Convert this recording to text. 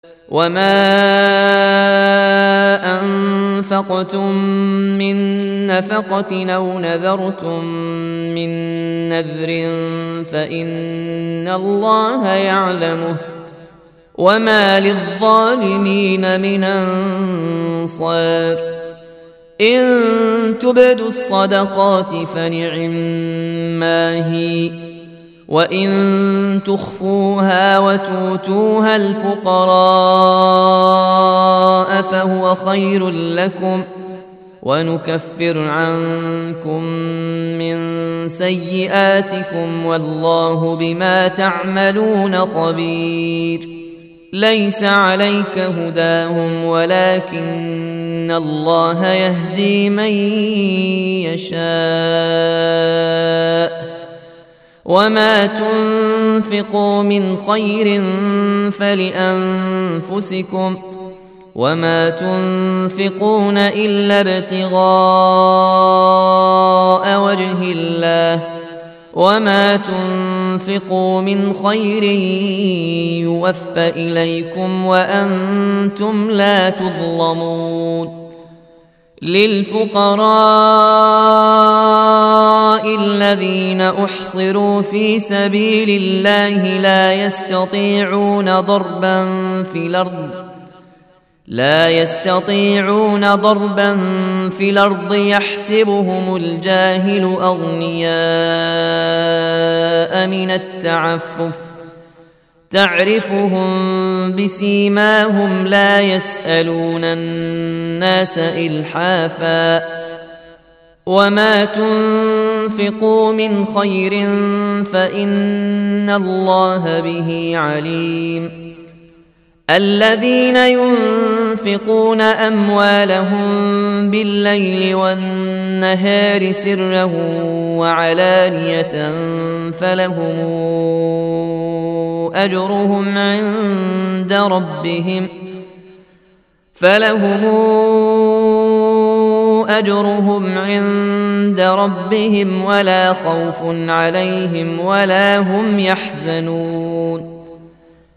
وما أنفقتم من نفقة أو نذرتم من نذر فإن الله يعلمه وما للظالمين من أنصار إن تبدوا الصدقات فنعما هي وإن تخفوها وتؤتوها الفقراء فهو خير لكم ونكفر عنكم من سيئاتكم والله بما تعملون خبير ليس عليك هداهم ولكن الله يهدي من يشاء وما تنفقوا من خير فلأنفسكم وما تنفقون إلا ابتغاء وجه الله وما تنفقوا من خير يوفى إليكم وأنتم لا تظلمون للفقراء الذين أحصروا في سبيل الله لا يستطيعون ضربا في الأرض يحسبهم الجاهل أغنياء من التعفف تعرفهم بسيماهم لا يسألون الناس إلحافا وما تنفقوا من خير فإن الله به عليم الذين ينفقون أموالهم بالليل والنهار سرا وعلانية فلهم أجرهم عند ربهم ولا خوف عليهم ولا هم يحزنون